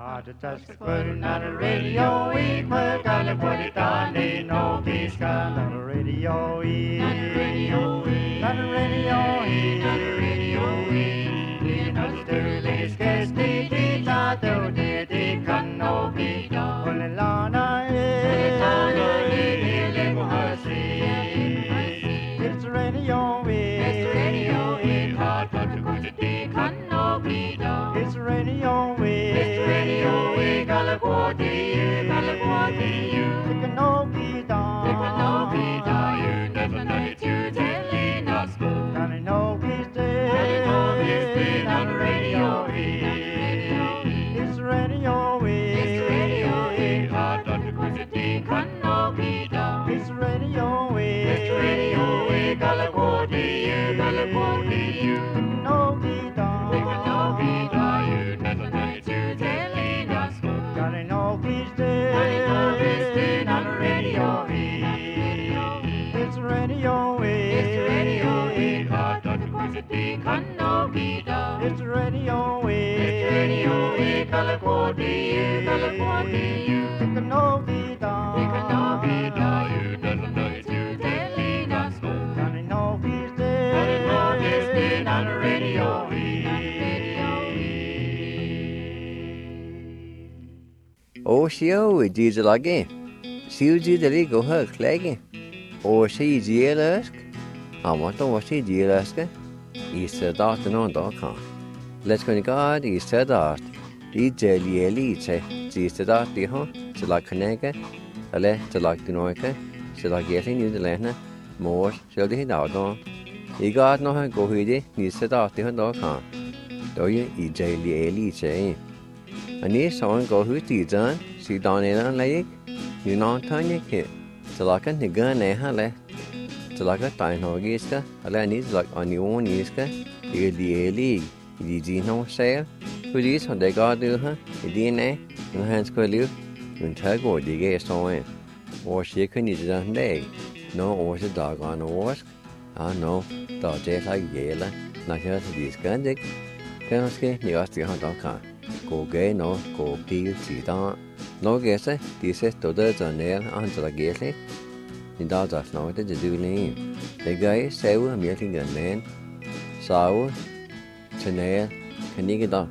the task putting on the radio, we put on the put it on the no peace on the radio, on the radio, on the radio, on the radio, in the sterling case, the tato, the can no be done. Olelana, it's radio, it's radio, hot, but the can no be done. It's radio, it's radio, California, California, it can no be done. It can no be done. You never know it, you telling us go. And I know he's dead, and I know he's dead on the radio. It's radio, it's radio, hot, but the can no be done. It's radio, California, California, it can no be done. It can no be done. You never know it, you telling us go. And I know he's dead, and I know he's dead on the radio. It's radio, it's radio, hot, but the can no be done. It's radio, California, California, it can no be done. It can no be done. You never know it, you telling us go. And I know he's dead, and I know he's dead on the radio. Oshio, Jesus again. See the legal her clagging. Or see Gielask. I want to watch Gielaska. He said that on.com. Let's go to God, he said that. DJ Lielite, Jesus that the home, to like Canega, a le to like the Noica, to like getting you the Lena, more, shall he now on. He got no her go hiddy, he said that the.com. Do you, EJ Lielite? And this song go who's the done, see down in a lake, you know, Tanya kid. To like a gun, eh, to like a time hogiska, a land like on your own iska, you the league, you did no sale. Who these on they got do her, the DNA, no hands could live, you tag or the gay song. Or she can use it on day. No, or the dog on the wask. I know, dog just like yellow, like her to this gun dick. Can I say, you ask the hunt on car. Go gay, no, go peel, see down. No guess, this is to the nail onto the gately. The dogs are not to do lean. The guy say we're meeting a man. Sour, Chanel, Canigada,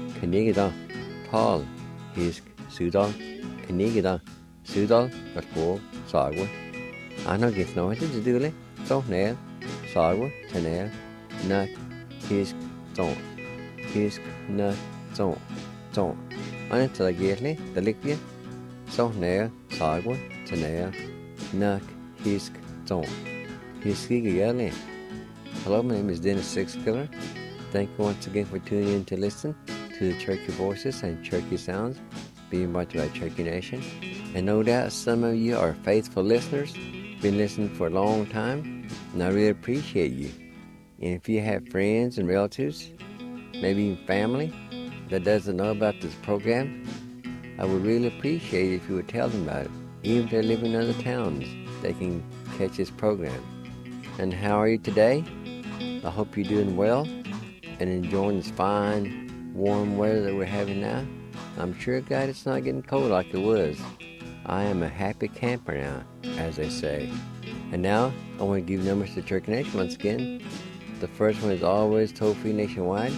Tall, Hisk, Sudal, Canigada, Sudal, but for Sawa. I know get no to do it. So nail, Sawa, Chanel, Nut, Hisk, Don't, Hisk, Nut, Don't. Until I get the liquid. So nail, Sawa, Chanel, Nut, Hisk, Don't. Hiski Yelly. Hello, my name is Dennis Sixkiller. Thank you once again for tuning in to listen to the Cherokee Voices and Cherokee Sounds being brought to you by Cherokee Nation. And no doubt some of you are faithful listeners, been listening for a long time, and I really appreciate you. And if you have friends and relatives, maybe even family, that doesn't know about this program, I would really appreciate it if you would tell them about it. Even if they live in other towns, they can catch this program. And how are you today? I hope you're doing well and enjoying this fine, warm weather that we're having now. I'm sure, God, it's not getting cold like it was. I am a happy camper now, as they say. And now, I want to give numbers to Cherokee Nation once again. The first one is always toll-free nationwide,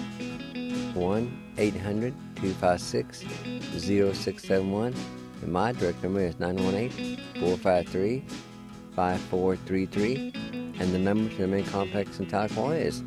1-800-256-0671. And my direct number is 918-453-5433. And the number to the main complex in Tahlequah is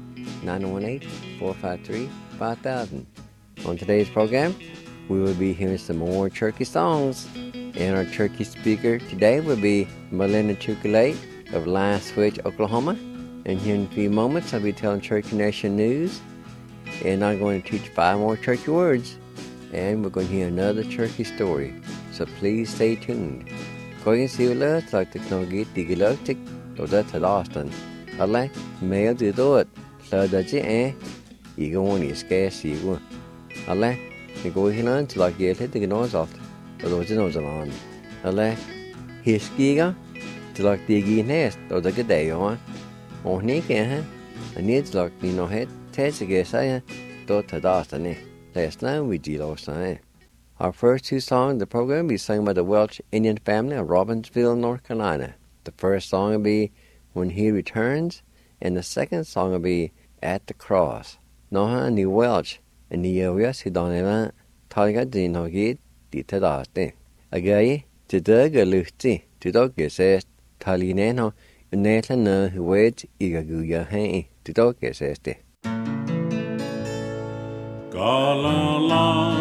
918-453-5000. On today's program, we will be hearing some more Cherokee songs. And our Cherokee speaker today will be Melinda Chukulate of Lion Switch, Oklahoma. And here in a few moments, I'll be telling Cherokee Nation news. And I'm going to teach 5 more Cherokee words. And we're going to hear another Cherokee story. So please stay tuned. Going to see you later, like the Knogi Digilotic. Då det till Austin. Alla med det då så det är igång i ska se gå. Alla det går hela till att ge lite gnosalt. Då det nog zaman. Alla hiskiga till att det ge näst då det det ja. Och ni kan ni till att ni nog het täsige säga då till Austin. Det är snart vi gillar oss. Our first two songs of the program will be sung by the Welsh Indian family of Robbinsville, North Carolina. The first song will be When He Returns, and the second song will be At the Cross. Noha ni Welsh, and ni Yawia si Donela, Taliga din Hogid, di Tadaste. Agayi, Tidaga Luti, Tidoga says, Talineno, Unetla na Huwed, Igaguya Hai, Tidoga says. Galala,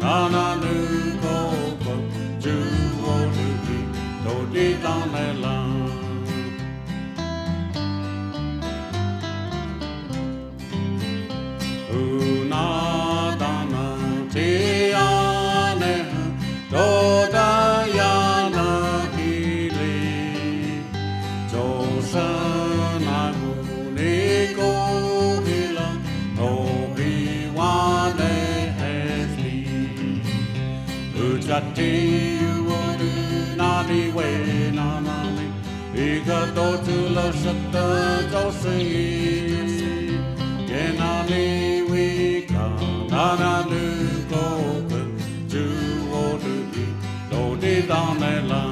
Dans les langues wodu na di we na na mi ika to tu lo shatta to si ye na mi we ka na na nu ko tu wodu do di da me la.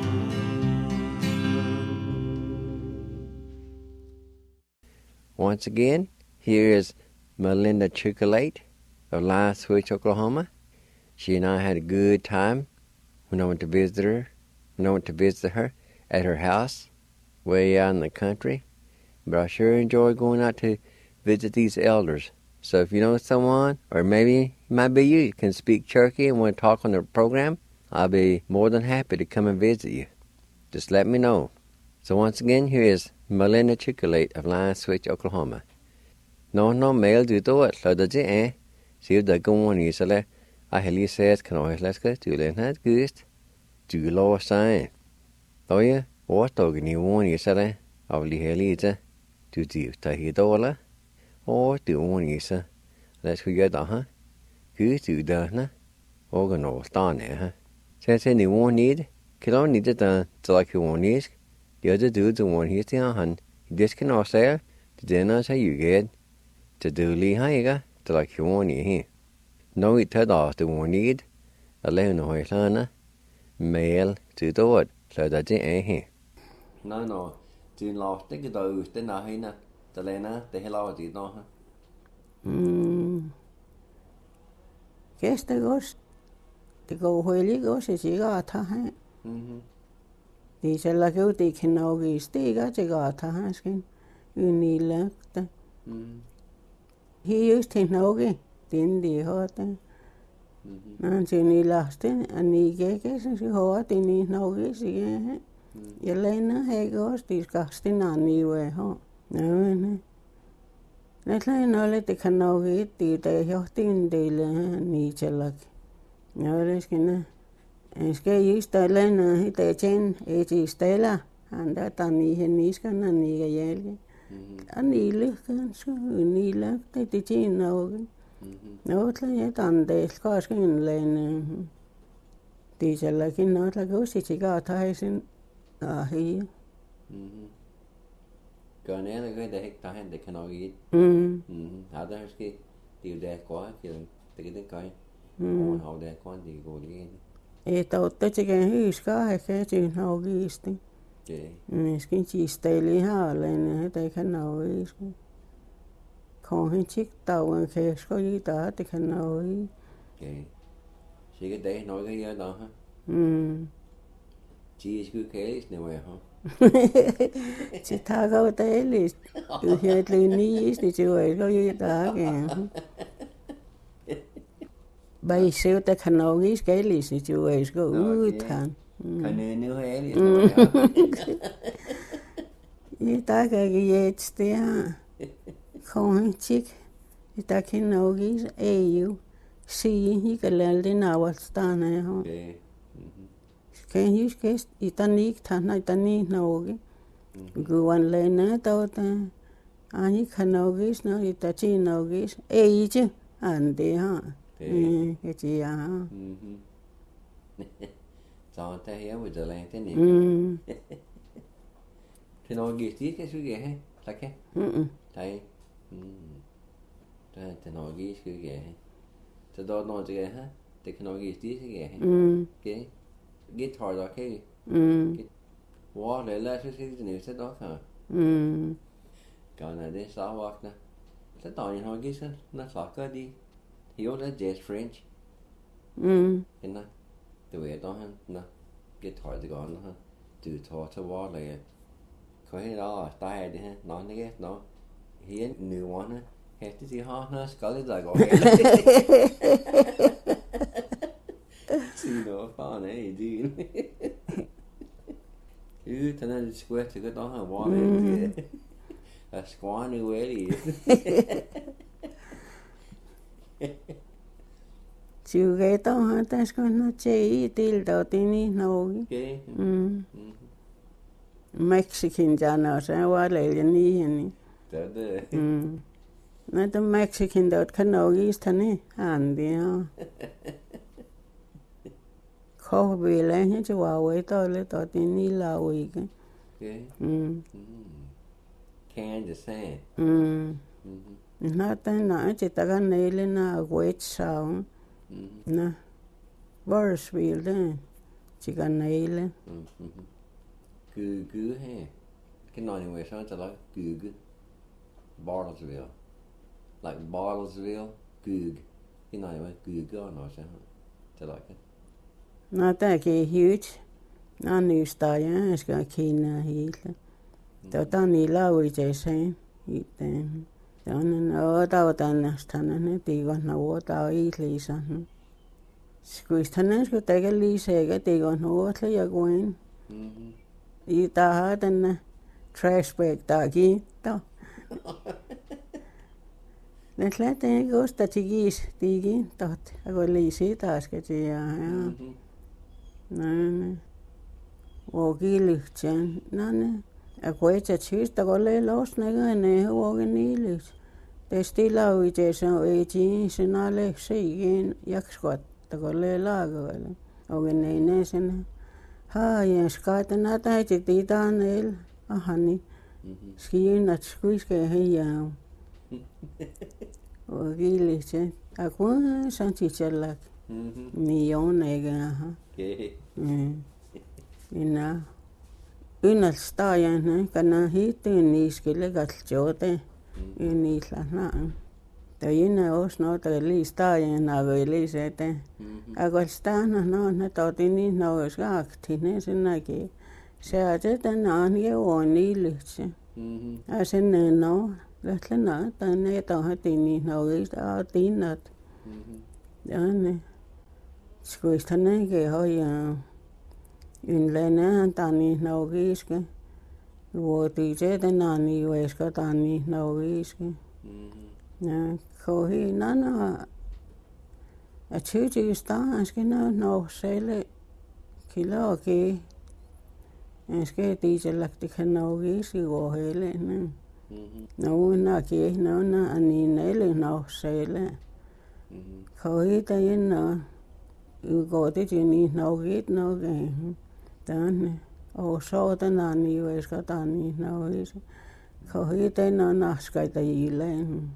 Once again, here is Melinda Chocolate of Lion Switch, Oklahoma. She and I had a good time when I went to visit her at her house way out in the country. But I sure enjoy going out to visit these elders. So if you know someone, or maybe it might be you can speak Cherokee and want to talk on the program, I'll be more than happy to come and visit you. Just let me know. So once again, here is Melinda Chocolate of Lion Switch, Oklahoma. No mail do to it, so that's it, See if they go on easily. I heli says, can I let's go to the night goose? Do you lower sign? Oh, yeah, what dog in you one easily? Of the heli to do to hit dollar? Or do one easy? Let's go get the huh? Good to the huh? Organ stand there, huh? Says anyone need? Can I need it done to like you want is? The other dudes the one he's the hand. This can all say, the dinner say you get. To do Lee Higa, to like you want here. No, it had off the one need. Alone no Hoylana. Mail to do it, so that's it here. No, do lost the do the Nahina, the Lena, the hello did no. Guess the ghost. The go whaley goes as you got her. These are like out they can now be stay got a got her skin. You need left. He used to know it, didn't the hot. And you need last in, and he gave us hot in his nose again. Yelena Hagos disgusting on me way home. No, let me know let the can know it, the hotting de nature like. No, there's gonna. And scare you Stella, hit a chain, H. Stella, and that on the Niskan and the Yelly. And he looked and so he looked at the chain now. No, it's like on the Scotchkin lane. These are like in not like oh, she got ties in here. Go near the good heck time they can all eat. Others get the dead quiet, killing the good guy. How that quantity go again. Ei tottakin hyyskaa käsin haukiisti. Miskin chisteili haaleen teikä nauiski. Kohin chiktauan kesko jita teikä naui. Sikkert dag nok at jeg der. Chị skulle kæles nu er her. Chị tager dejligt. Du helt lige i det var ikke jita. Bây giờ ta khăn nào nghĩ cái gì thì chú ấy có thằng. Cái này nữa hay gì? Ý ta cái gì thế không chích. Ý ta khăn nào nghĩ yêu. Xí ý cái lần nào ta này hả? Cái như cái ý ta ní thằng này ta ní nào nghĩ. Guan lên nữa tao ta. Anh khăn nào nghĩ nó ý ta chỉ nào nghĩ ý chứ. Anh đi hả? Cái gì à? Sao ta hiểu về giờ này thế nhỉ? Thì nó ghi tí cái suy nghĩ hay? Thật cái? Thấy. Thì nó ghi suy nghĩ hay? Thì đó nó gì hả? Thì nó ghi tí suy nghĩ hay? Cái guitar đó cái. Wow, lấy lại suy nghĩ nhiều thế đó hả? Còn là để sao hoặc nè? Thế tao nhìn họ ghi sao? Nó sao cơ đi? Hiểu là jazz French. Thế nè, từ về đó ha, nè, guitar thì còn ha, từ thọ cho vào lại, có cái đó tai đi ha, nó cái nó hiến new one ha, hết cái gì ha, nó có cái gì gọi gì nó phá này gì, thế nên square thì cái đó ha, vào lại gì, square new way đi. Chú cái tao hả ta có nó chơi til đầu tiên đi nấu. Mexican cha nào sao qua lại lên đi nhỉ? Nó tao Mexican đó khăn nấu gì thế này, ăn đi ha. Khó bị lên hết chứ vào ấy tôi lấy tôi tin đi là uy cái. Okay. Kansas, eh? Nó tên nó chỉ ta cái này lên là quét sao. Nè. Burrisville đấy. Chỉ cái này lên. Gugu, hey. Cái nói như vậy sao cho là Gugu. Bartlesville. Like Bartlesville, Gug. Cái nói như vậy Gugu nó sao cho là cái. Nó ta cái huge. Nó new style á, cái kina hít. Tao ta ni la uy chạy sen. Iten. Tao nó tao ta nastan nó thì còn nó tao ít lý san. Squeeze thằng nó cái lý xe cái thì còn nó thấy ya quên. Y ta ha tên trash bag ta kia tao. Nên là tên cái ta chỉ kia tao. Cái lý xe ta cái gì à. Nè. Vô kia lử chân nè. Quay cho chứ ta có lấy lót này cái này vô cái ní lử. Để stila uy chạy sang uy chí xin nó lấy sĩ ghen yak squat ta có lấy la gọi là. Vô cái này nè xin ha yên squat na ta chỉ tí ta nè hả ski nát squeeze cái hay à. Vô kia lử chân. Cũng sang chỉ chơi lạc. Niyon này cái ha. Ina. Ina staja ne kana hitin niskille galchote. Ini lana. Toina osno to li staja na veli sete. Agol stana no na totini no skakti ne sinaki. Se ajeta nan ge oni lytse. Asen no lätlena tanne to hatini no ista tinat. Danne. Skuistane ge hoja. Ynlene tani naugiske. Vuoti jete nani veska tani naugiske. Ja, kohi nana. A tjuti staanske no sele kiloki. Enske tiiselakti naugiski vuohele. No na ki no na ani nele no sele. Kohi tajen no. Ugoiti tini naugit nauge. Tänne. Osaata nani veska tani nauis. Kohite no naskaita jileen.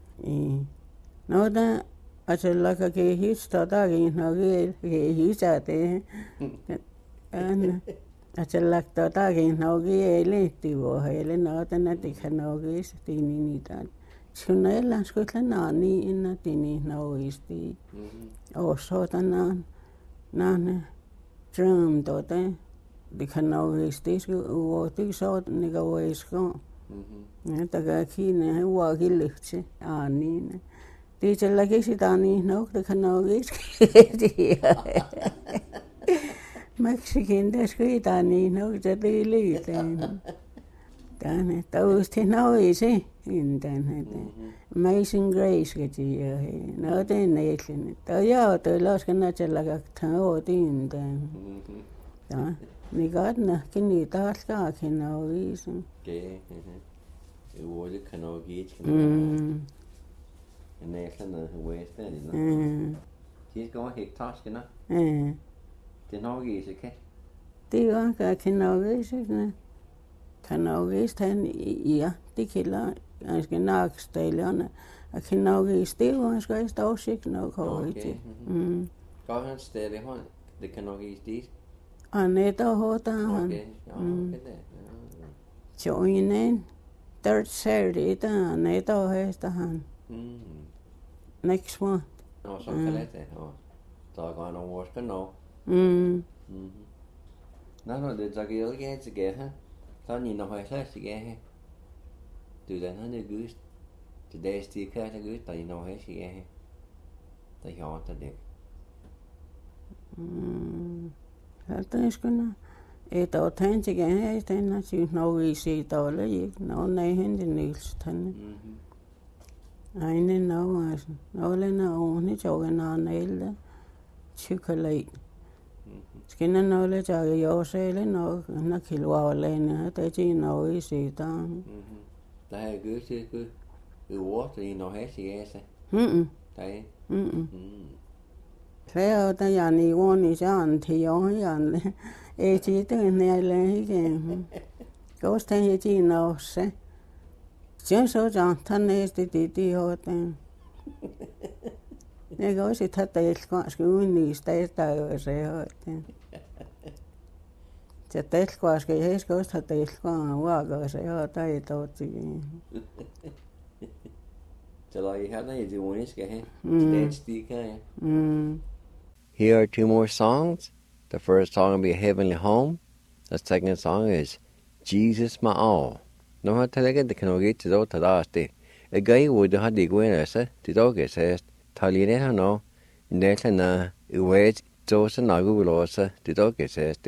No ta aselaka kehistä takin nauge kehisate. Tänne. Aselaka takin nauge elehti vuohele no tänne tikha naugis tini niitä. Sunella skutla nani inna tini nauisti. Osaata nan drum tote. Dikhanaugistis uoti saat nika voisko. Taka kiine huakillyhtsi aaniin. Tiitselläkin sitä niin dikhanaugistis. Meksikin teskuita niin se liiteen. Tänne tausti nauisi internet. Amazing Grace keti ja no teneetlen. Ta jaa toi laskena sellega taotin tän. Ja nigatna kini taas kaakin nauisi. Okay. Uoli kanogit. Neetlen huesta niin. Siis kun hik taskena. Det nauisi ke. Det var kaakin nauisi. Kanogist han ja, det kilder. Jeg skal nok stille. Jeg kan nok i stiv, jeg skal stå sig nok højt. Går han stadig hånd? Det kan nok i stiv? Annette hårdt han. Okay, ja, okay det. Joinen. Third Saturday, der Annette højt han. Next month. Nå, så kan det. Der går han over skal nå. Nå, det er ikke helt sikkert, ha? Så ni når højt sikkert. Du den har det gust. Det der stikker der gust, der når højt sikkert. Der har det. Hältä skona. Ei tao tänsikä ei tänä syy nouisi tolle jik. No nei hindi nils tänne. Aine nouas. Nolle no ni jogena neille. Chocolate. Skinna nolle jaga josele no na kilwalle te ji nouisi ta. Der er gøst til ord i når has i ase. Der. Se on ja niin on saan tioon ja ei siitä näille ikään. Kosta he siinä osse. Sen so janta näistä titioten. Ne koisit hatta ilkaas niistä etäöse hoiten. Se telkaas ke heis kosta hatta ilkaan vaaka se hota ei toti. Here are two more songs. The first song will be Heavenly Home. The second song is Jesus My All. No har talaga det kan ogit till då tadaste. A guy would ha dig wenasa till då gesest. Talire ha no. Neta na uwet dosa nagu losa till då gesest.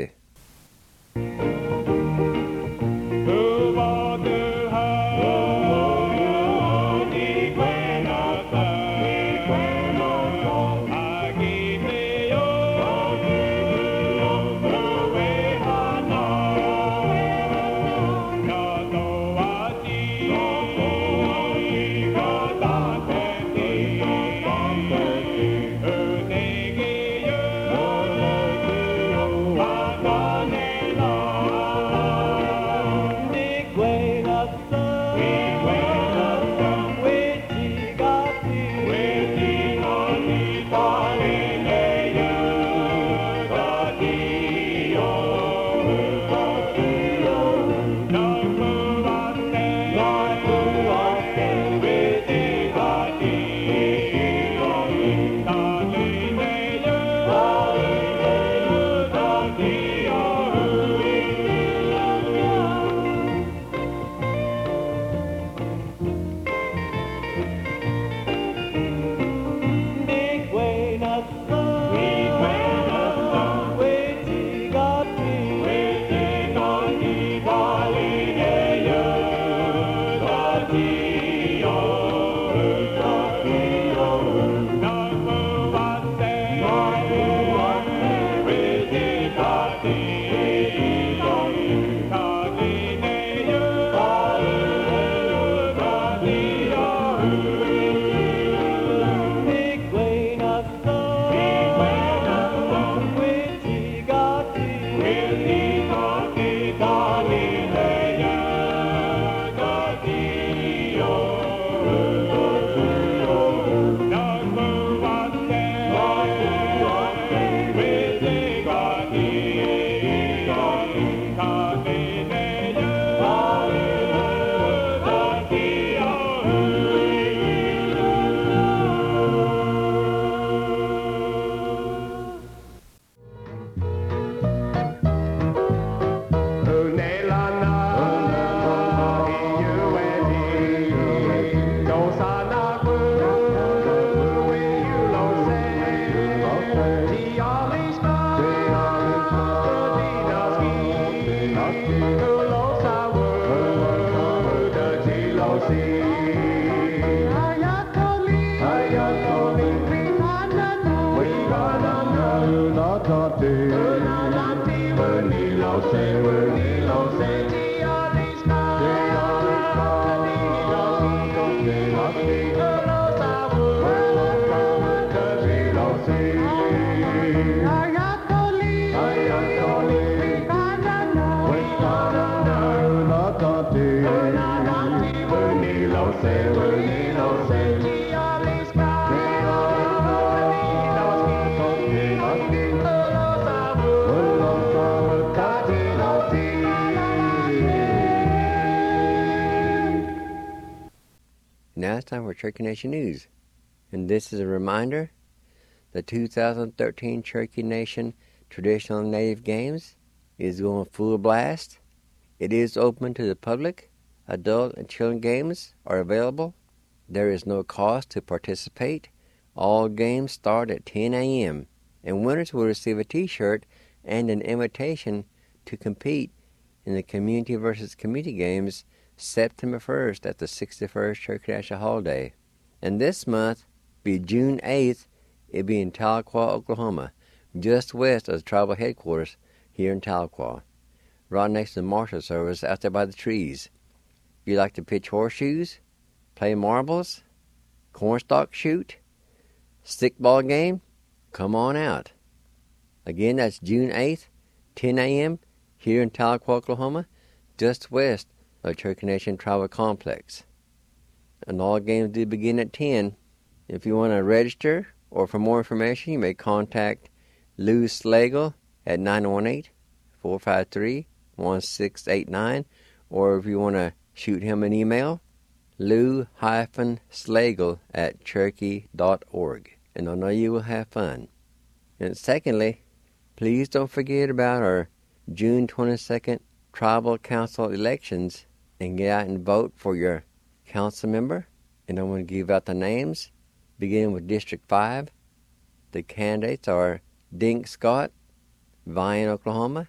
Now it's time for Cherokee Nation News. And this is a reminder, the 2013 Cherokee Nation Traditional Native Games is going full blast. It is open to the public. Adult and children games are available. There is no cost to participate. All games start at 10 a.m. and winners will receive a T-shirt and an invitation to compete in the Community versus Community Games September 1st at the 61st Cherokee National Holiday. And this month, be June 8th, it'll be in Tahlequah, Oklahoma, just west of the tribal headquarters here in Tahlequah, right next to the Marshal Service out there by the trees. If you like to pitch horseshoes, play marbles, cornstalk shoot, stickball game, come on out. Again, that's June 8th, 10 a.m., here in Tahlequah, Oklahoma, just west of Cherokee Nation Tribal Complex. And all games do begin at 10. If you want to register or for more information, you may contact Lou Slagle at 918-453-1689, or if you want to shoot him an email, lou-slagle@cherokee.org. And I know you will have fun. And secondly, please don't forget about our June 22nd Tribal Council elections and get out and vote for your council member. And I'm going to give out the names, beginning with District 5. The candidates are Dink Scott, Vian, Oklahoma;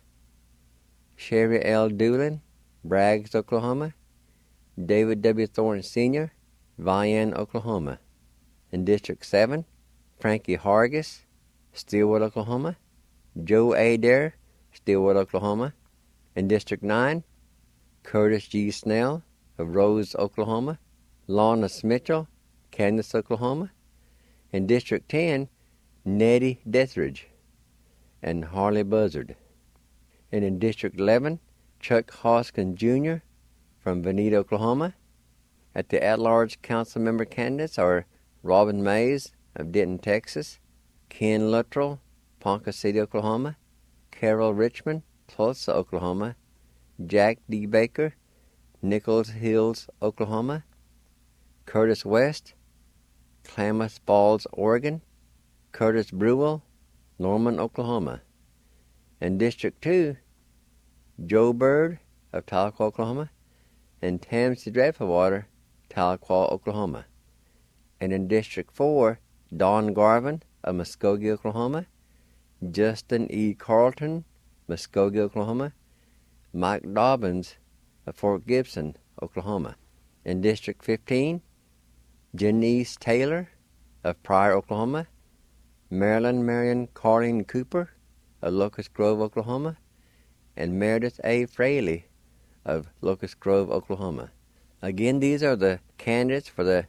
Sherry L. Doolin, Braggs, Oklahoma; David W. Thornton Sr., Vian, Oklahoma. In District 7, Frankie Hargis, Steelwood, Oklahoma; Joe Adair, Steelwood, Oklahoma. In District 9, Curtis G. Snell of Rose, Oklahoma; Lorna Mitchell, Candace, Oklahoma. In District 10, Nettie Deathridge and Harley Buzzard. And in District 11, Chuck Hoskins Jr. from Veneta, Oklahoma. At the at-large council member candidates are Robin Mays of Denton, Texas; Ken Luttrell, Ponca City, Oklahoma; Carol Richmond, Tulsa, Oklahoma; Jack D. Baker, Nichols Hills, Oklahoma; Curtis West, Klamath Falls, Oregon; Curtis Brewell, Norman, Oklahoma. In District 2, Joe Bird of Tahlequah, Oklahoma; and Tamsi Dreadfulwater, Tahlequah, Oklahoma. And in District 4, Don Garvin of Muskogee, Oklahoma; Justin E. Carlton, Muskogee, Oklahoma; Mike Dobbins of Fort Gibson, Oklahoma. In District 15, Janice Taylor of Pryor, Oklahoma; Marilyn Marion Carleen Cooper of Locust Grove, Oklahoma; and Meredith A. Fraley of Locust Grove, Oklahoma. Again, these are the candidates for the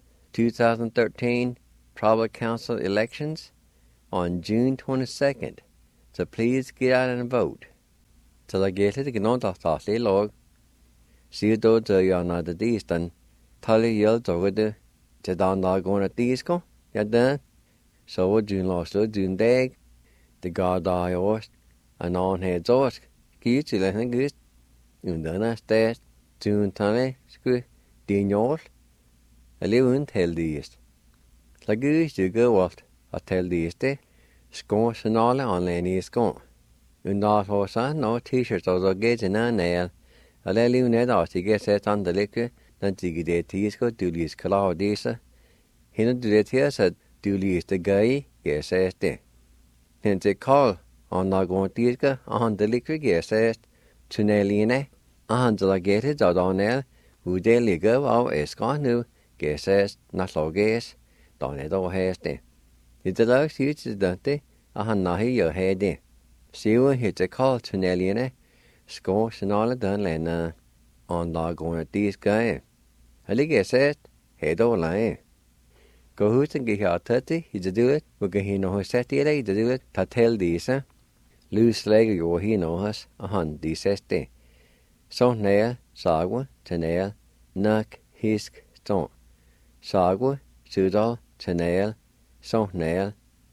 2013 Tribal Council elections on June 22nd. So please get out and vote. Så la gete det gnån tahtli log. Sier då døyana det distan. Tali hjel dogede til dan dagona disko. Ja den. Så var dun låslo dun dag. Det gav dag åst. Anon hed åsk. Givet til en gist. Undana sted. Dun tali sku. Din jord. Alligevel heldigst. La gist du gøvalt at heldigste. Skån signale online i skån. Undar hosa no t-shirts og gæt en anel. Alle liv ned at ikke sæt andre lykke. Den tige det tisko du lis klar disse. Hende du det her så du lis det gøy jeg sæt det. Hende til kall og nagon tiska og han det lykke jeg sæt. Tunneline og han til at gæt det anel. Ude ligge av æsker nu jeg sæt natlogæs. Donne dog hæste. Det lag sig til dette, at han nahi jo havde det. Sive hitte kald tunnelene, skå signale den længe, og lagående diskøje. Hallige sæt, havde dog lege. Gå husen gik her tætte i det dyret, og gik hende hos sæt i det dyret, ta til disse. Lys lægger jo hende hos, og han de sætte. Så nær, sagde, til nær, nok, hisk, stå. Sagde, sydal, til nær, så nær.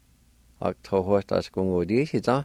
Og tog hos der skulle gå disse da.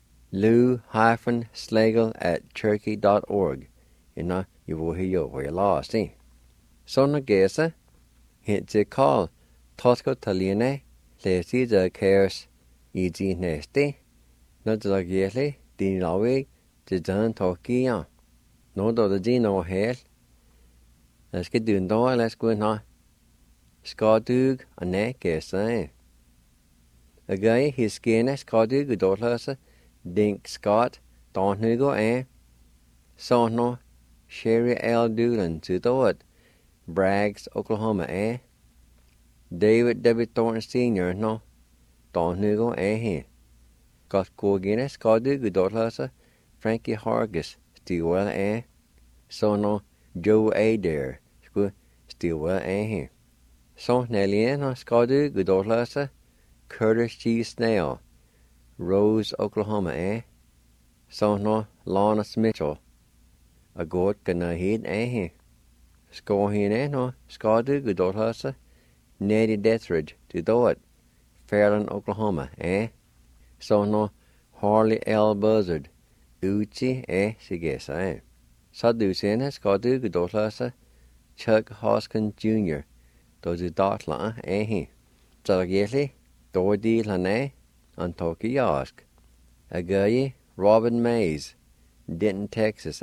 lou-slagle@cherokee.org. You will hear over your lost, eh? Så når gæse, hent til kald, tosko taline, læsi der kæres i din næste, når der gæsle, din lavig, til den tokier. Når der din over hel, lad skal du nå, lad skal du skal du og næ gæse, Again, his skin is called Gudolasa, Dink Scott, Don Hugo, Sono, Sherry L. Doolin, Tudot, Braggs, Oklahoma, David W. Thornton Sr., no, Don Hugo, he. Got Guinness, called Gudolasa, Frankie Hargis, Stilwell, Sono, Joe Adair, Stilwell, he. So, Nellian, called Gudolasa, Curtis G. Snell, Rose, Oklahoma, So no Lawrence Mitchell. A goat gonna heed, Scohin, no, Scadu, Godolhasa, Neddy Dethridge, to do it. Fairland, Oklahoma, So no Harley L. Buzzard, Uchi, Sigesa, Sadusena, Scadu, Godolhasa, Chuck Hoskin Jr., those Dotla, Zarageli, Dordi Lane, and Toki Yask. Agaye, Robin Mays, Denton, Texas,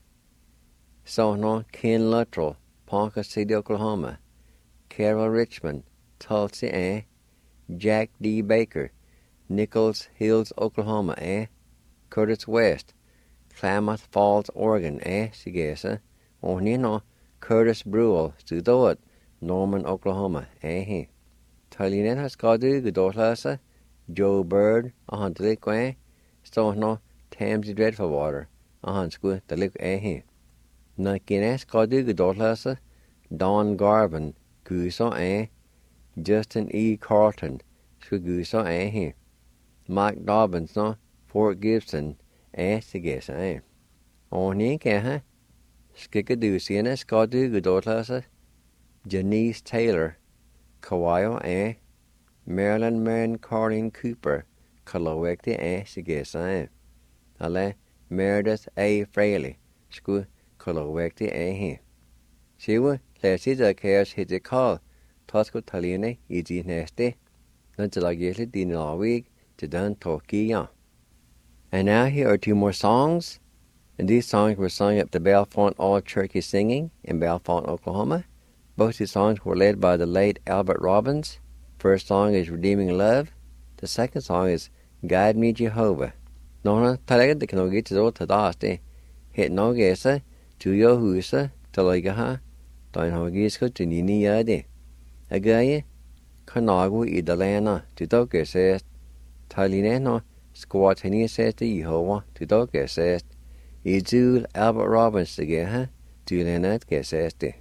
So no Ken Luttrell, Ponca City, Oklahoma, Carol Richmond, Tulsa, Jack D. Baker, Nichols Hills, Oklahoma, Curtis West, Klamath Falls, Oregon, Sigesa, no Curtis Brewell, Sudowat, Norman, Oklahoma, Talinen has Gadu, Godolhasa, Joe Bird, Huntley, So no Tamsy Dreadful Water, Hansku, the Luke, Na Guinness Gadu, Godolhasa, Don Garvin, Guso, Justin E. Carlton, Guso, Mark Dobbins, no, Fort Gibson, Sigesa, Onike, Skikadu, Sienas Gadu, Godolhasa, Janice Taylor, Kawaio, Marilyn Marion Carlin Cooper, Kalowekti, Sigesa, Ale, Meredith A. Fraley, Sku, Kalowekti, Siwa, Lessida Cares hit a call, Tosco Taline, Easy Nasty, Nuntalagili Dina Week, to done Tokia. And now here are 2 more songs, and these songs were sung at the Bellefonte All Turkey Singing in Bellefonte, Oklahoma. Both these songs were led by the late Albert Robbins. First song is Redeeming Love. The second song is Guide Me Jehovah. Nona talaga de kanogi to tadaste. Hit no gesa to yo husa talagaha. Don hogisko to nini yade. Agaye Kanagu idalena to doke says Talineno squatini says to Yehovah to doke says Izul Albert Robbins to geha to Leonard geseste.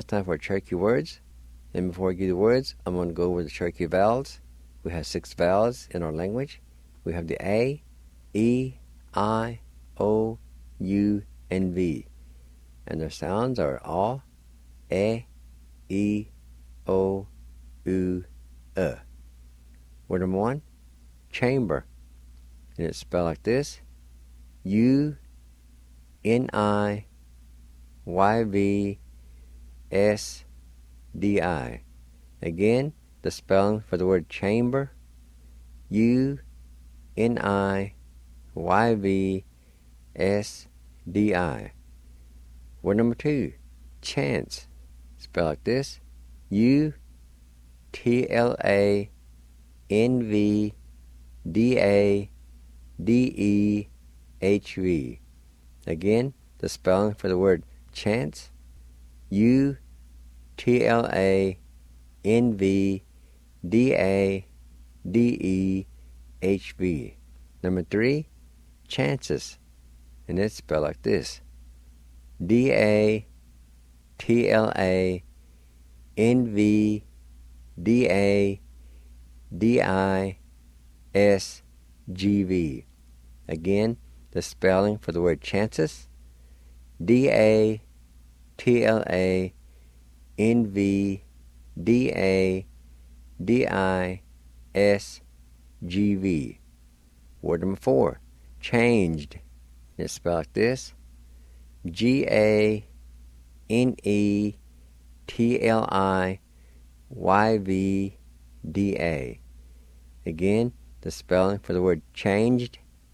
time for Cherokee words. And before I give the words, I'm going to go over the Cherokee vowels. We have 6 vowels in our language. We have the A, E, I, O, U, and V. And their sounds are A, E, O, U, Word number 1, chamber. And it's spelled like this: UNIYVSDI. Again, the spelling for the word chamber: UNIYVSDI. Word number 2, chance. Spelled like this: UTLANVDADEHV. Again, the spelling for the word chance: UTLANVDADEHV. Number 3, chances. And it's spelled like this: DATLANVDADISGV. Again, the spelling for the word chances: DATLANVDADISGV. Word number 4, changed. It's spelled like this: GANETLIYVDA. Again, the spelling for the word changed: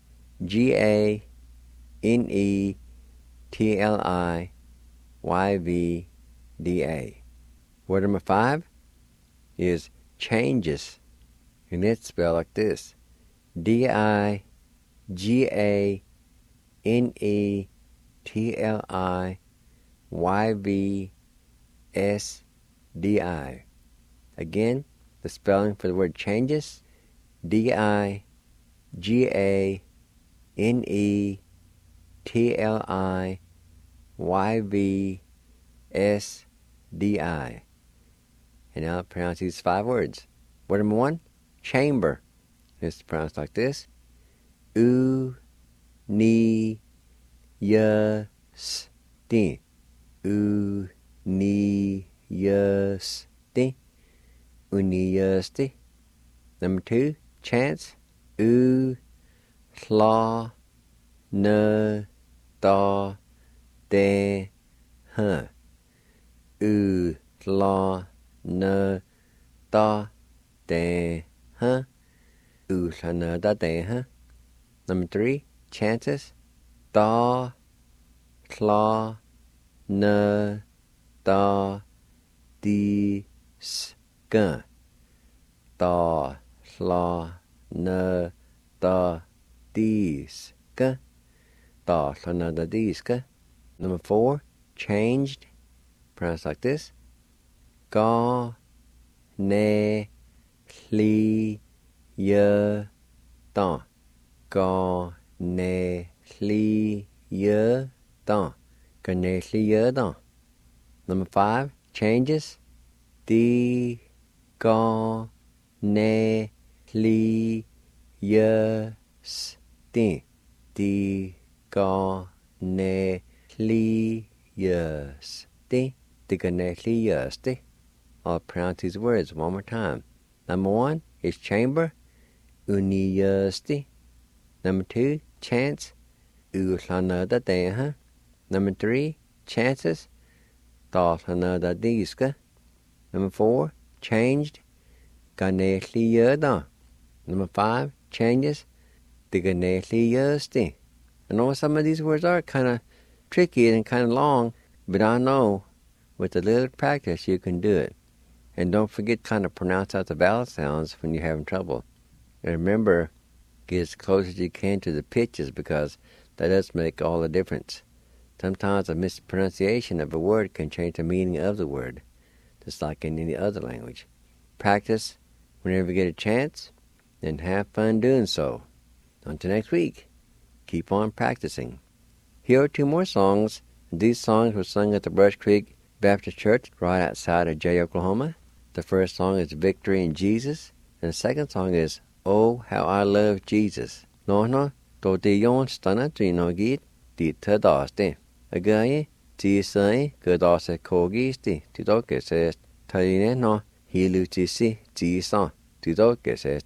GANETLIYVDA. Word number 5 is changes, and it's spelled like this: DIGANETLIYVSDI. Again, the spelling for the word changes: DIGANETLIYVSDI. And now pronounce these 5 words. Word number 1, chamber. It's pronounced like this: UNIYSTI. UNIYSTI. Number 2, chance: UTLANVDADEH. UTLANVDADEH. Number 3, chances: DATLANVDADISGA. DATLANVDADISGA. DATLANVDADISGA. Number 4, changed. Pronounced like this: GANETLIYADA. GANETLIYADA. GANETLIYADA. Number 5, changes: DIGANETLIYSTI. DIGANETLIYSTI. DIGANETLIYSTI. I'll pronounce these words one more time. Number 1 is chamber: UNIYSTI. Number 2, chance: UTLANVDADEH. Number 3, chances: DATLANVDADISGA. Number 4, changed: GANETLIYADA. Number 5, changes: DIGANETLIYSTI. I know some of these words are kind of tricky and kind of long, but I know with a little practice you can do it. And don't forget to kind of pronounce out the vowel sounds when you're having trouble. And remember, get as close as you can to the pitches, because that does make all the difference. Sometimes a mispronunciation of a word can change the meaning of the word, just like in any other language. Practice whenever you get a chance, and have fun doing so. Until next week, keep on practicing. Here are 2 more songs. These songs were sung at the Brush Creek Baptist Church right outside of Jay, Oklahoma. The first song is Victory in Jesus, and the second song is Oh, How I Love Jesus. No, to the yon stana trino git, di tadaste. Again, Jesus, good as a cogisti, to doke says, Tarine no, he lucisi, Jesus, to doke says.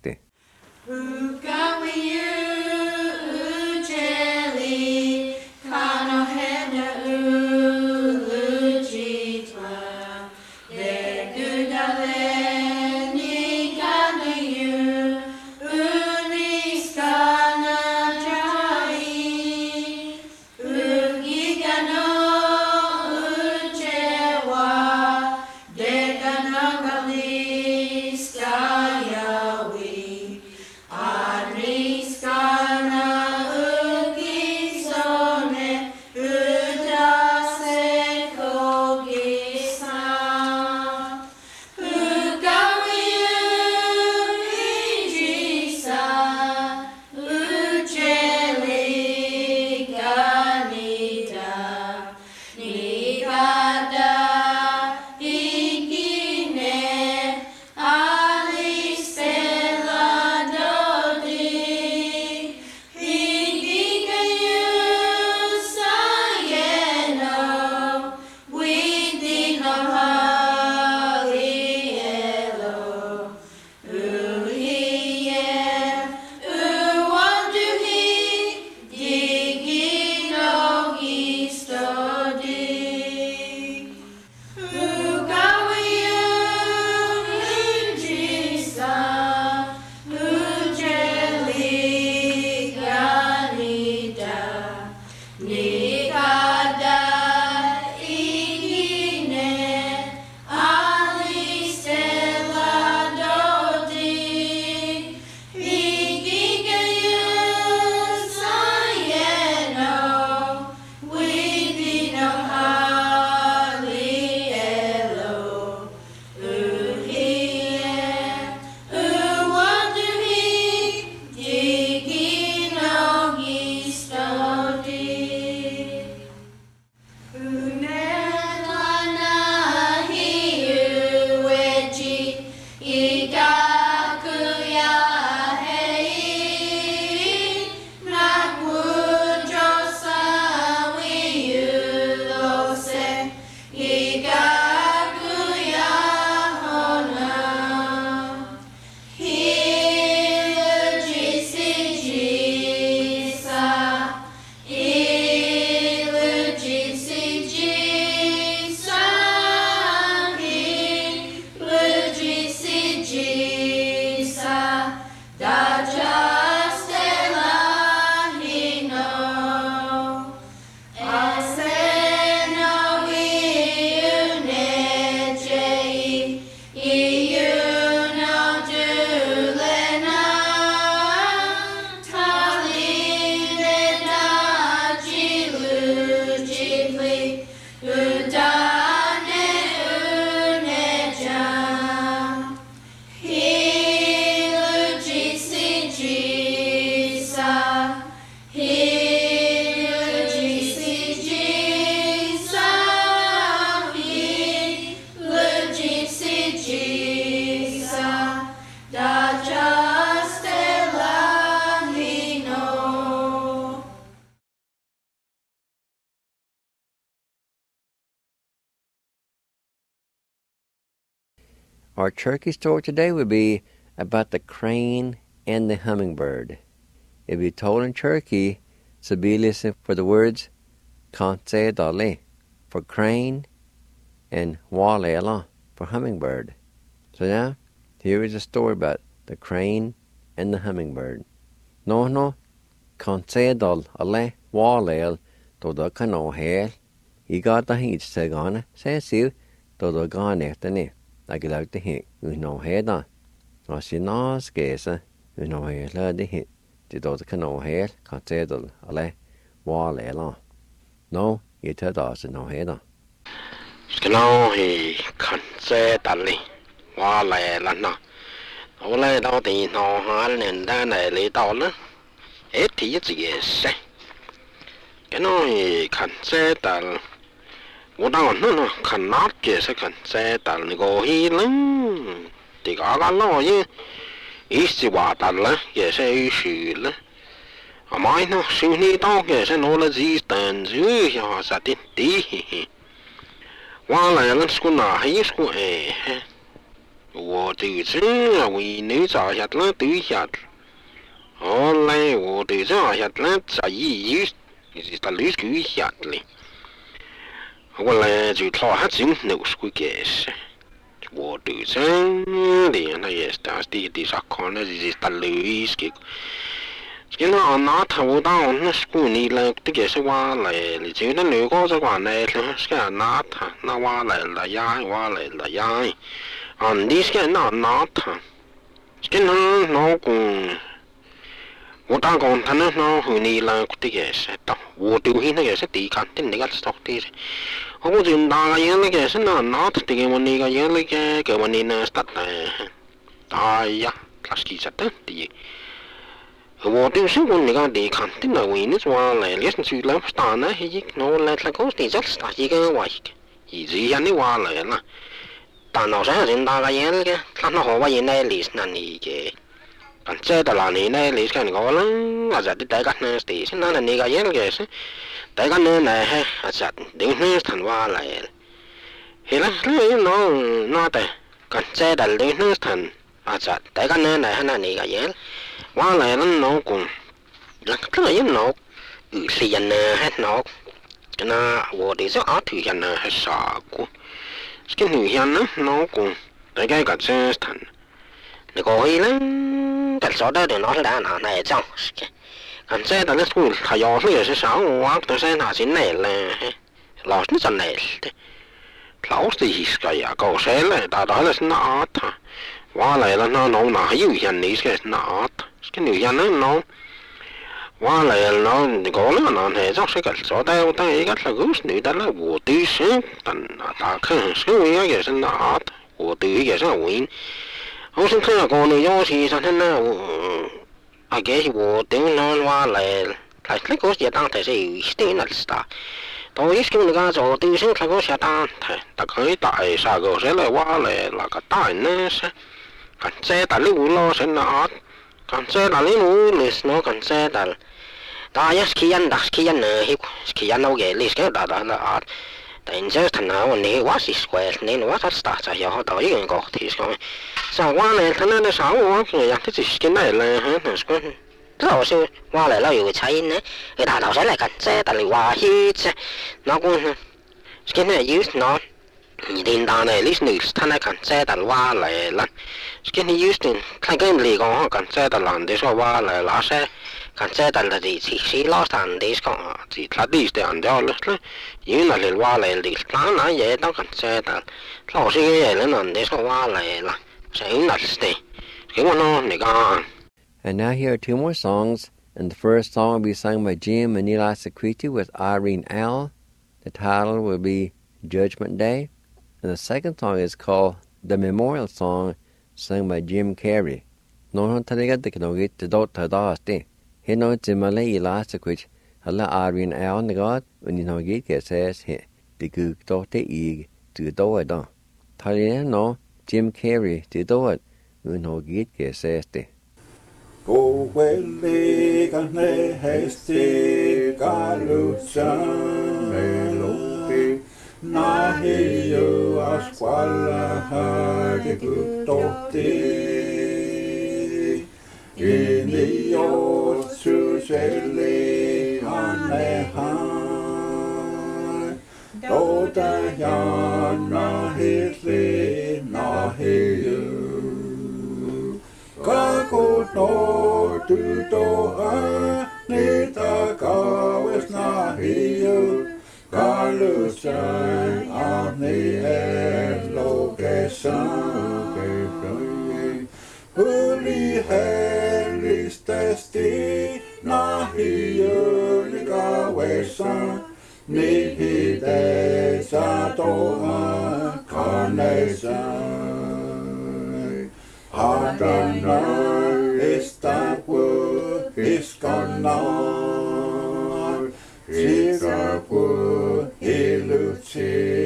Our turkey story today would be about the crane and the hummingbird. If you told in Turkey, so be listening for the words Kanse Dale for crane and Walela for hummingbird. So now, here is a story about the crane and the hummingbird. No, Kanse Dal Ale Walel do the Kano Hale. He got the heat segana, says you, do the gone after ne. I get out the hit, with no head on. I see no scarce, with no hair, let the hit. The daughter can no hair, can't say the ale, wall along. No, you tell us no head on. Snow he can't say that, wall along. All I don't think no harm and then I lay down. 80 years. You know he can't say that. 我当那看哪个是看在打那个黑人，这个个老人，一时话打了也是有事了。啊妈呢，手里刀也是拿了几单子呀，啥的的。我来了是个哪还是个哎，我对这为你咋下了对下了。后来我对这下了咋一是打绿对下了。我来就他还真弄是个解释。我对这里那也是当时的啥看那是打绿是个。cái nó nó thầu tao nó school này là cái sự qua lại thì chỉ nó nếu có cái quan này thì cái nó qua lại là ya đi cái nó cái nó cũng 我打工他那回你啦，这个是到我丢弃那个是地看的那个是到底是，我就打个样那个是那这个问题个样那个问题呢是的，哎呀，他是其实的的。我丢是我那个地看的那为你说来，连去了打那些我来那个地就是打一个话一个，以前人的话来了，但老三人打个样那个，他那好话原来历史那里个。còn chơi tao là này lý cái này có lắm à giật tới cái này thì xin nói là này cái gì cái tới cái này hay à giật đến nơi thành hoa lại thì nó tới còn chơi tao đến nơi thành à giật tới cái này hay là này cái gì hoa lại nó cũng là cái này nó xì dần hết nó cái nào tôi thì rất ác thủy dần hết sợ của cái thủy dần nó cũng tới cái chơi thành你过去呢，干啥的？拿来拿来找，干这的那school，他要是也是上我，都是拿进来了，老是进来的，老是一个呀，搞谁了？大大的是拿他，我来了那拿有钱你是拿他，个女人呢拿，我来了你搞了拿来找是干啥的？我当一个那个女的了，我对是，但大看是我也是拿他，我对也是我。我是看过你有时上天那我，啊，给是我顶那话来那个是当台是有点那是的，到一时那个做对生那个是当台，大概大啥个是来话来那个大呢是，看这大里路是那，看这大里路你是那看这大，大也是去人呢，去人那个历史大那啊。但这他那问题我是说，你我他是打在要到一个个提说，像我呢，他那上我这样，他就是跟来了，那是个，老是我来了有个菜呢，给他老是来看这，但是我去这，那个呢，跟那有那，你听到呢，你是你是他那看这，但我来了，跟你有点，他跟你讲看这，但人家说我来了噻。看这单的地址是老三的讲啊，是他地址按照了，因为那里挖来的，当然也当看这单，老是也人那的说挖来了，所以那是的，给我弄那个。 And now here are two more songs, and the first song will be sung by Jim and Neil Sequiti with Irene Al. The title will be Judgment Day, and the second song is called The Memorial Song, sung by Jim Carrey. No, I got the canoe to do. He knows the Malay Sequiti, alla Irene Al the God, when you know get says he, the good daughter egg to do it. Talia no, Jim Carrey to do it, when you get says the. Cô quên đi căn nê hesti cả lúc sáng nê lúc đi na hi yêu asquala ha cái cực tốt đi ini yo su se li ane ha do ta ya na hi li na hi yêu các cô tô từ tô á ni ta cao es na hiu cả lũ sang á ni en lo ke sang ke frøy huli hellis testi na hiu ni ka we sang ni hi te sa tô á ka ne sang Adonai is that word, is gone now. Is that word, he looks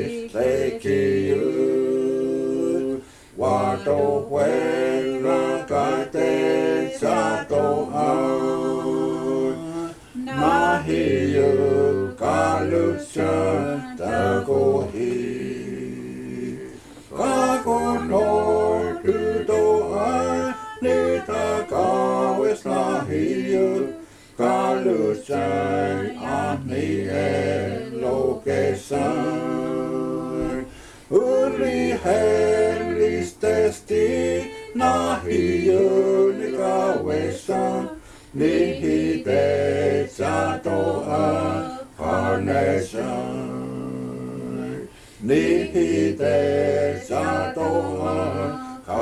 tô quê ra cái tên sa tô na hi yêu ca lu cha ta cô hi ca cô nổi từ tô ni ta ca wes na hi yêu ca lu cha ni lo ke sa Uli helis testi nahi unika wesa nihi te satoa carnation nihi te satoa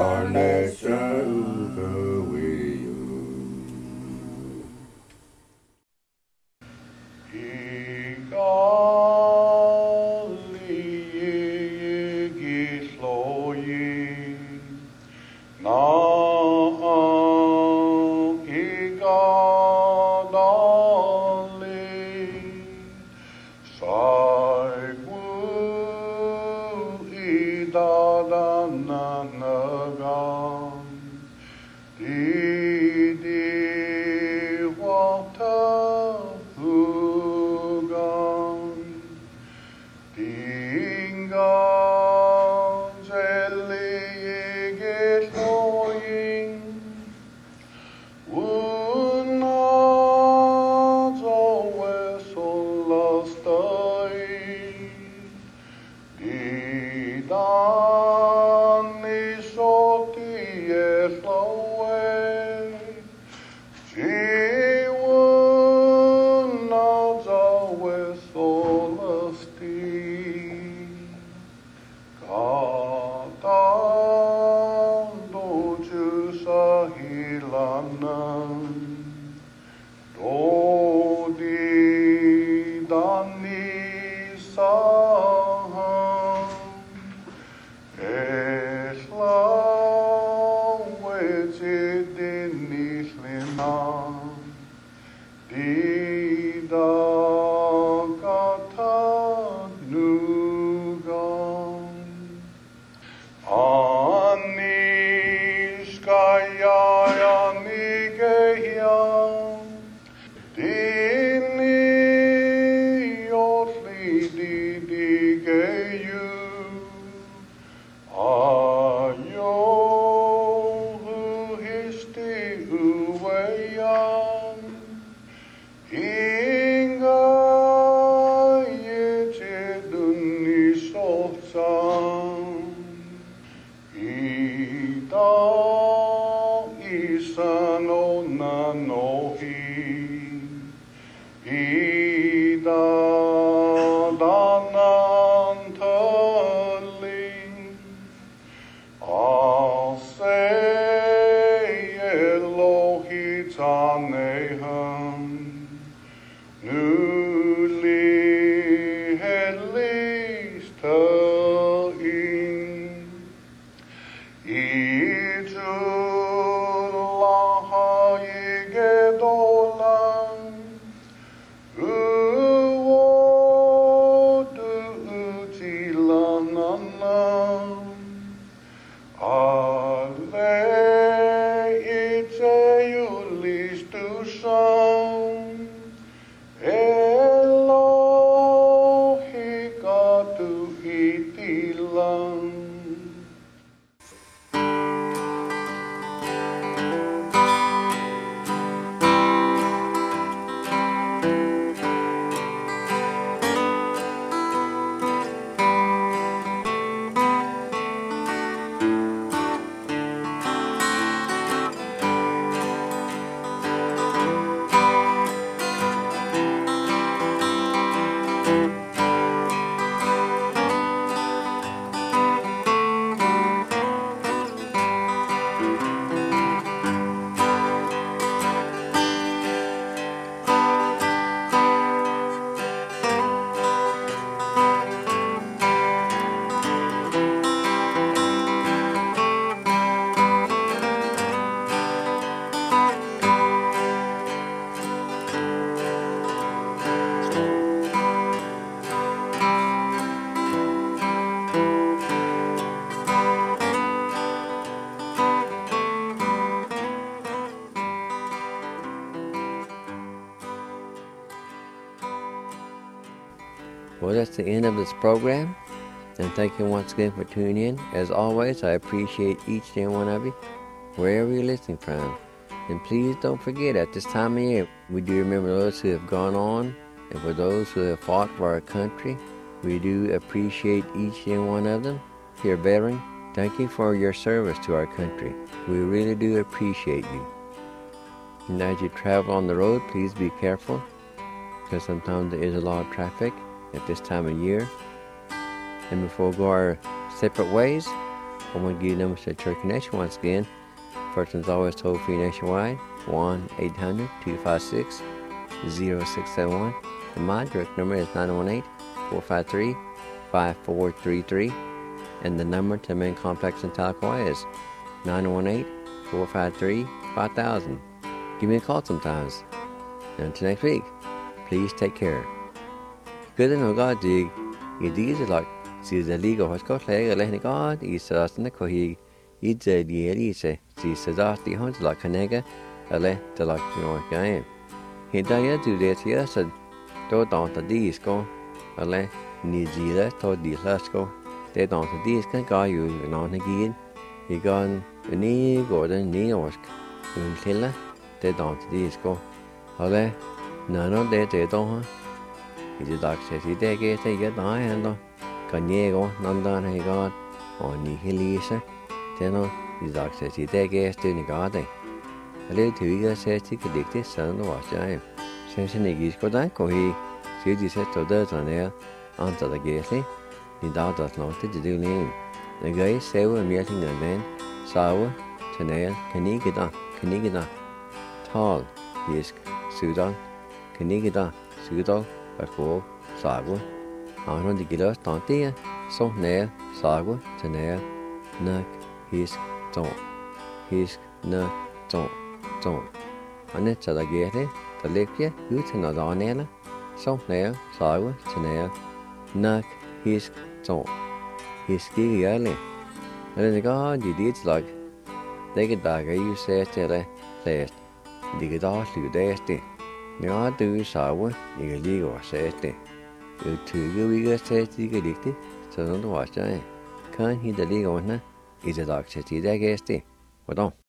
carnation Each Well, that's the end of this program. And thank you once again for tuning in. As always, I appreciate each and every one of you, wherever you're listening from. And please don't forget, at this time of year, we do remember those who have gone on, and for those who have fought for our country. We do appreciate each and every one of them. Dear veteran, thank you for your service to our country. We really do appreciate you. And as you travel on the road, please be careful, because sometimes there is a lot of traffic at this time of year. And before we go our separate ways, I want to give you numbers to Church Connection once again. First one's always toll-free nationwide, 1-800-256-0671. And my direct number is 918-453-5433. And the number to the main complex in Tahlequah is 918-453-5000. Give me a call sometimes. And until next week, please take care. Good to know God dig. It is like she's a legal hospital, like God is a snake. It's a deal, she's a dusty hunt like Canega, a let the like your game. He died to this year, said, don't the disco, a let Nizila told the Lasco. They don't the disco got you on again. He gone a knee, Gordon, knee orsk, in Killa, they don't the disco. A let none of they don't. He did actually they get a get eye and Caniego, none done he got on Nihilisa. Teno is access they get to the garden. A little 2 years says he could dictate son of watch I am. Since he is good, I go he. She said to those on there, answer the gately. The dog does not to do name. The guy say we're meeting and then sour, Chanel, Canigida, tall, Yisk, Sudan, Canigida, Sudal, Bako, Sagwa. I know the Gilas don't dear, so nail, Sagwa, Chanel, Nuck. Hisk, nø, ton. Og net så der giver det, der ligger ud til noget andet, så nære, sage, til nære, nok, hisk, ton. Hisk ikke gjørlig. Og det går, de dit slag. Det kan der jo sige til det, læst. Det kan der slutte det. Når du sage, jeg kan lige over sige det. Jeg tykker vi kan sige, det kan ligge, så når du var så kan hende lige over is het acceptiert, I guess, what on?